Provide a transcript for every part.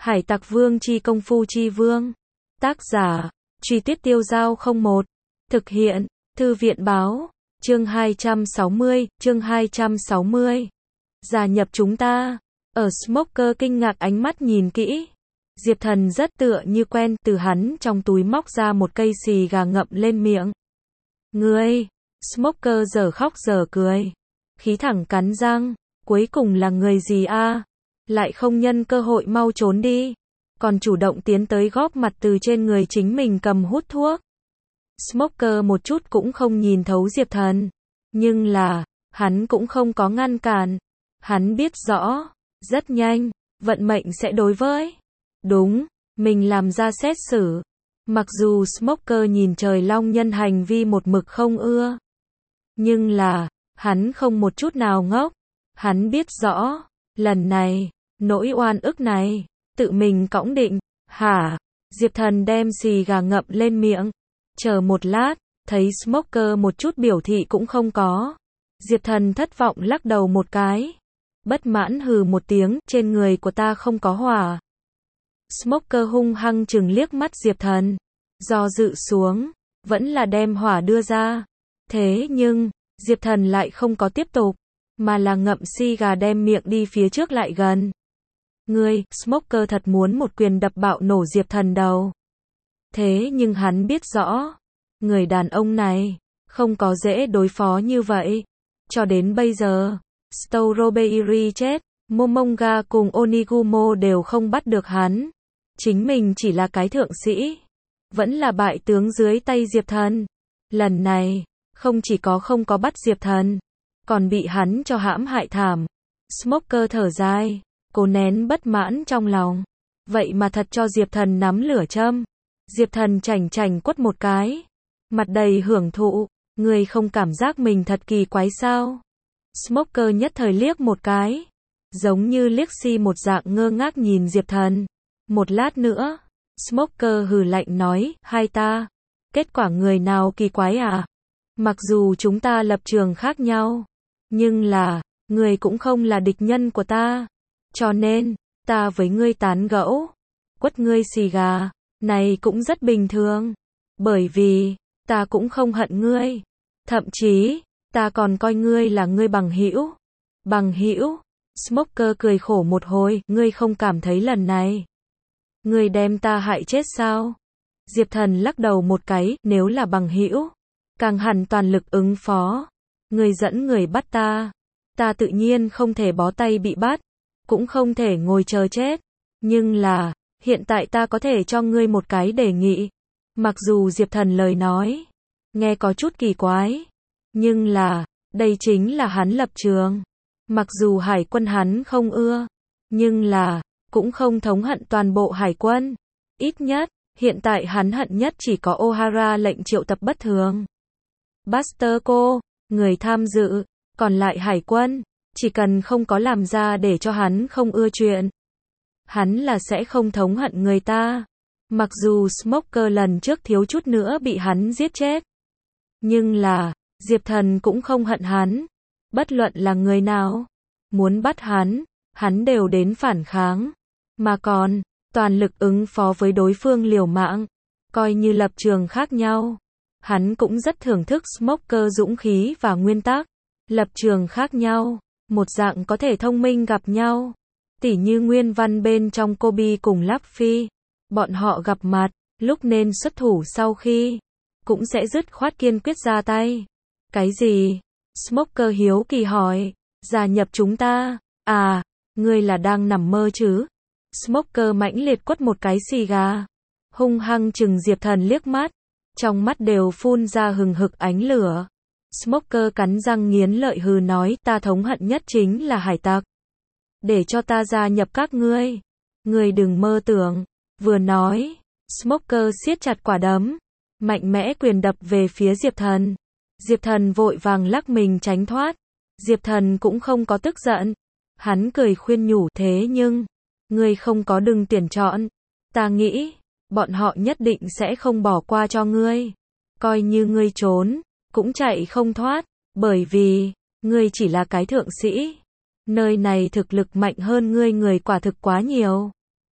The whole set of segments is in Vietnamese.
Hải Tặc Vương chi công phu chi vương. Tác giả, Truy Tuyết Tiêu Dao 01. Thực hiện, Thư viện Báo. Chương 260. Gia nhập chúng ta. Ở Smoker kinh ngạc ánh mắt nhìn kỹ. Diệp Thần rất tựa như quen, từ hắn trong túi móc ra một cây xì gà ngậm lên miệng. Ngươi, Smoker giờ khóc giờ cười. Khí thẳng cắn răng, cuối cùng là người gì a? Lại không nhân cơ hội mau trốn đi, còn chủ động tiến tới góp mặt từ trên người chính mình cầm hút thuốc. Smoker một chút cũng không nhìn thấu Diệp Thần, nhưng là, hắn cũng không có ngăn cản. Hắn biết rõ, rất nhanh, vận mệnh sẽ đối với đúng, mình làm ra xét xử. Mặc dù Smoker nhìn Trời Long Nhân hành vi một mực không ưa, nhưng là, hắn không một chút nào ngốc. Hắn biết rõ, lần này, nỗi oan ức này, tự mình cõng định. Hả? Diệp Thần đem xì gà ngậm lên miệng. Chờ một lát, thấy Smoker một chút biểu thị cũng không có. Diệp Thần thất vọng lắc đầu một cái. Bất mãn hừ một tiếng, trên người của ta không có hỏa. Smoker hung hăng chừng liếc mắt Diệp Thần. Do dự xuống, vẫn là đem hỏa đưa ra. Thế nhưng, Diệp Thần lại không có tiếp tục, mà là ngậm xì gà đem miệng đi phía trước lại gần. Ngươi, Smoker thật muốn một quyền đập bạo nổ Diệp Thần đầu. Thế nhưng hắn biết rõ, người đàn ông này, không có dễ đối phó như vậy. Cho đến bây giờ, Strawberry chết, Momonga cùng Onigumo đều không bắt được hắn. Chính mình chỉ là cái thượng sĩ, vẫn là bại tướng dưới tay Diệp Thần. Lần này, không chỉ có không có bắt Diệp Thần, còn bị hắn cho hãm hại thảm. Smoker thở dài, cố nén bất mãn trong lòng. Vậy mà thật cho Diệp Thần nắm lửa châm. Diệp Thần chảnh chảnh quất một cái, mặt đầy hưởng thụ. Người không cảm giác mình thật kỳ quái sao? Smoker nhất thời liếc một cái, giống như liếc si một dạng ngơ ngác nhìn Diệp Thần. Một lát nữa, Smoker hừ lạnh nói, hai ta, kết quả người nào kỳ quái à? Mặc dù chúng ta lập trường khác nhau, nhưng là, người cũng không là địch nhân của ta. Cho nên, ta với ngươi tán gẫu, quất ngươi xì gà, này cũng rất bình thường. Bởi vì, ta cũng không hận ngươi. Thậm chí, ta còn coi ngươi là ngươi bằng hữu. Bằng hữu? Smoker cười khổ một hồi, ngươi không cảm thấy lần này ngươi đem ta hại chết sao? Diệp Thần lắc đầu một cái, nếu là bằng hữu, càng hẳn toàn lực ứng phó. Ngươi dẫn người bắt ta, ta tự nhiên không thể bó tay bị bắt, cũng không thể ngồi chờ chết. Nhưng là, hiện tại ta có thể cho ngươi một cái đề nghị. Mặc dù Diệp Thần lời nói, nghe có chút kỳ quái, nhưng là, đây chính là hắn lập trường. Mặc dù hải quân hắn không ưa, nhưng là, cũng không thống hận toàn bộ hải quân. Ít nhất, hiện tại hắn hận nhất chỉ có O'Hara lệnh triệu tập bất thường. Buster cô, người tham dự, còn lại hải quân, chỉ cần không có làm ra để cho hắn không ưa chuyện, hắn là sẽ không thống hận người ta. Mặc dù Smoker lần trước thiếu chút nữa bị hắn giết chết, nhưng là, Diệp Thần cũng không hận hắn. Bất luận là người nào muốn bắt hắn đều đến phản kháng, mà còn toàn lực ứng phó với đối phương liều mạng. Coi như lập trường khác nhau, hắn cũng rất thưởng thức Smoker dũng khí và nguyên tắc. Lập trường khác nhau, một dạng có thể thông minh gặp nhau. Tỉ như nguyên văn bên trong Kobe cùng Luffy, bọn họ gặp mặt, lúc nên xuất thủ sau khi, cũng sẽ dứt khoát kiên quyết ra tay. Cái gì? Smoker hiếu kỳ hỏi. Gia nhập chúng ta? À, ngươi là đang nằm mơ chứ? Smoker mãnh liệt quất một cái xì gà, hung hăng chừng Diệp Thần liếc mắt, trong mắt đều phun ra hừng hực ánh lửa. Smoker cắn răng nghiến lợi hừ nói, ta thống hận nhất chính là hải tặc. Để cho ta gia nhập các ngươi. Ngươi đừng mơ tưởng. Vừa nói, Smoker siết chặt quả đấm, mạnh mẽ quyền đập về phía Diệp Thần. Diệp Thần vội vàng lắc mình tránh thoát. Diệp Thần cũng không có tức giận. Hắn cười khuyên nhủ, thế nhưng, ngươi không có đừng tuyển chọn. Ta nghĩ, bọn họ nhất định sẽ không bỏ qua cho ngươi. Coi như ngươi trốn, cũng chạy không thoát, bởi vì, ngươi chỉ là cái thượng sĩ. Nơi này thực lực mạnh hơn ngươi người quả thực quá nhiều.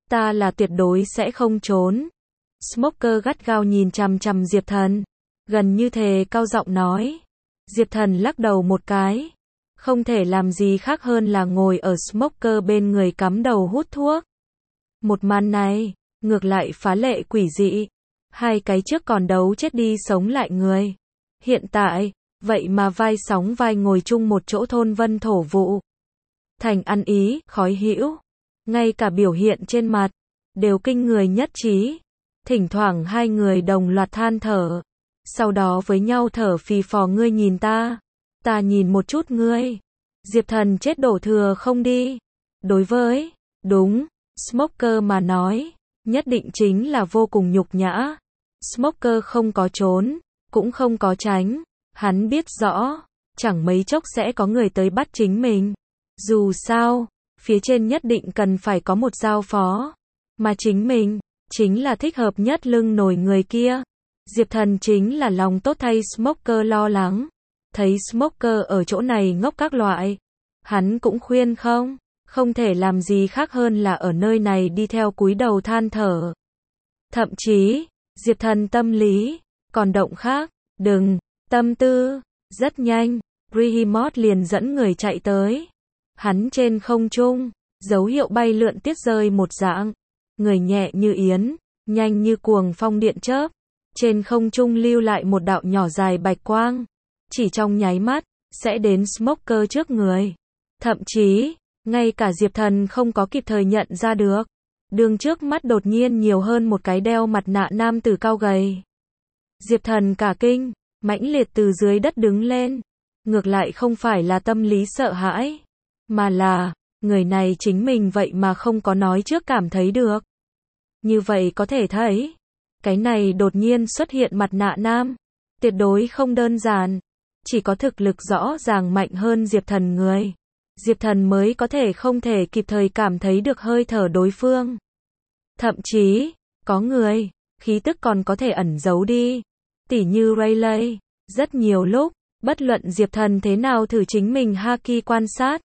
Ta là tuyệt đối sẽ không trốn. Smoker gắt gao nhìn chằm chằm Diệp Thần, gần như thề cao giọng nói. Diệp Thần lắc đầu một cái, không thể làm gì khác hơn là ngồi ở Smoker bên người cắm đầu hút thuốc. Một màn này, ngược lại phá lệ quỷ dị. Hai cái trước còn đấu chết đi sống lại người. Hiện tại, vậy mà vai sóng vai ngồi chung một chỗ thôn vân thổ vụ. Thành ăn ý, khói hữu. Ngay cả biểu hiện trên mặt, đều kinh người nhất trí. Thỉnh thoảng hai người đồng loạt than thở. Sau đó với nhau thở phì phò ngươi nhìn ta nhìn một chút ngươi. Diệp Thần chết đổ thừa không đi. Đối với, đúng, Smoker mà nói, nhất định chính là vô cùng nhục nhã. Smoker không có trốn, cũng không có tránh. Hắn biết rõ, chẳng mấy chốc sẽ có người tới bắt chính mình. Dù sao, phía trên nhất định cần phải có một giao phó. Mà chính mình, chính là thích hợp nhất lưng nổi người kia. Diệp Thần chính là lòng tốt thay Smoker lo lắng. Thấy Smoker ở chỗ này ngốc các loại. Hắn cũng khuyên không thể làm gì khác hơn là ở nơi này đi theo cúi đầu than thở. Thậm chí, Diệp Thần tâm lý, còn động khác, đừng, tâm tư, rất nhanh, Behemoth liền dẫn người chạy tới. Hắn trên không trung, dấu hiệu bay lượn tiết rơi một dạng, người nhẹ như yến, nhanh như cuồng phong điện chớp, trên không trung lưu lại một đạo nhỏ dài bạch quang, chỉ trong nháy mắt, sẽ đến Smoker trước người. Thậm chí, ngay cả Diệp Thần không có kịp thời nhận ra được. Đường trước mắt đột nhiên nhiều hơn một cái đeo mặt nạ nam tử cao gầy. Diệp Thần cả kinh, mãnh liệt từ dưới đất đứng lên. Ngược lại không phải là tâm lý sợ hãi, mà là, người này chính mình vậy mà không có nói trước cảm thấy được. Như vậy có thể thấy, cái này đột nhiên xuất hiện mặt nạ nam, tuyệt đối không đơn giản. Chỉ có thực lực rõ ràng mạnh hơn Diệp Thần người, Diệp Thần mới có thể không thể kịp thời cảm thấy được hơi thở đối phương. Thậm chí, có người, khí tức còn có thể ẩn giấu đi. Tỉ như Rayleigh, rất nhiều lúc, bất luận Diệp Thần thế nào thử chính mình haki quan sát,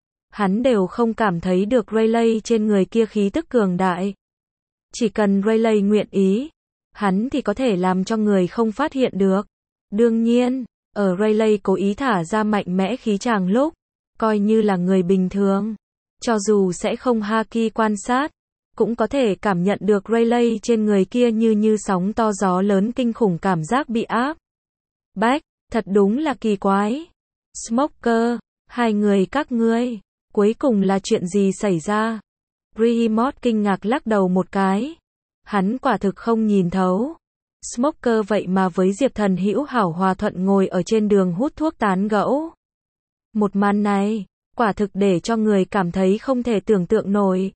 hắn đều không cảm thấy được Rayleigh trên người kia khí tức cường đại. Chỉ cần Rayleigh nguyện ý, hắn thì có thể làm cho người không phát hiện được. Đương nhiên, ở Rayleigh cố ý thả ra mạnh mẽ khí tràng lúc, coi như là người bình thường, cho dù sẽ không haki quan sát, cũng có thể cảm nhận được Rayleigh trên người kia như sóng to gió lớn kinh khủng cảm giác bị áp bách, thật đúng là kỳ quái. Smoker, hai người các ngươi, cuối cùng là chuyện gì xảy ra? Behemoth kinh ngạc lắc đầu một cái. Hắn quả thực không nhìn thấu. Smoker vậy mà với Diệp Thần hữu hảo hòa thuận ngồi ở trên đường hút thuốc tán gẫu. Một màn này, quả thực để cho người cảm thấy không thể tưởng tượng nổi.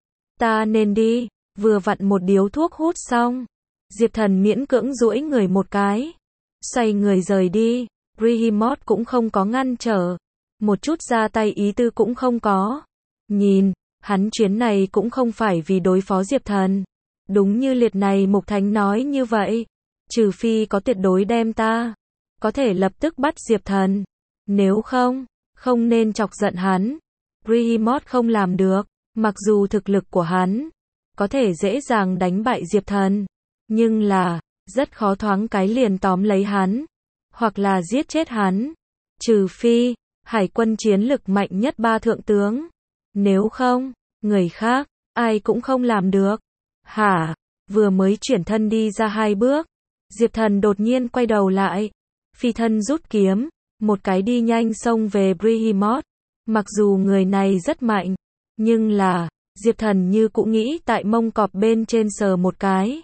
Ta nên đi, vừa vặn một điếu thuốc hút xong. Diệp Thần miễn cưỡng duỗi người một cái, xoay người rời đi. Behemoth cũng không có ngăn trở, một chút ra tay ý tư cũng không có. Nhìn, hắn chuyến này cũng không phải vì đối phó Diệp Thần. Đúng như Liệt này Mục Thánh nói như vậy, trừ phi có tuyệt đối đem ta, có thể lập tức bắt Diệp Thần. Nếu không nên chọc giận hắn. Behemoth không làm được, mặc dù thực lực của hắn có thể dễ dàng đánh bại Diệp Thần, nhưng là rất khó thoáng cái liền tóm lấy hắn, hoặc là giết chết hắn. Trừ phi hải quân chiến lực mạnh nhất 3 thượng tướng. Nếu không, người khác ai cũng không làm được. Hả? Vừa mới chuyển thân đi ra 2 bước, Diệp Thần đột nhiên quay đầu lại, phi thân rút kiếm, một cái đi nhanh xông về Behemoth. Mặc dù người này rất mạnh, nhưng là, Diệp Thần như cũng nghĩ tại mông cọp bên trên sờ một cái.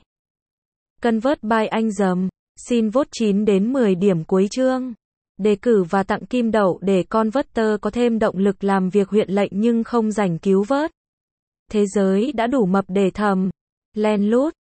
Convert by anh dầm, xin vote 9 đến 10 điểm cuối chương. Đề cử và tặng kim đậu để Converter có thêm động lực làm việc huyện lệnh nhưng không rảnh cứu vớt. Thế giới đã đủ mập để thầm, len lút.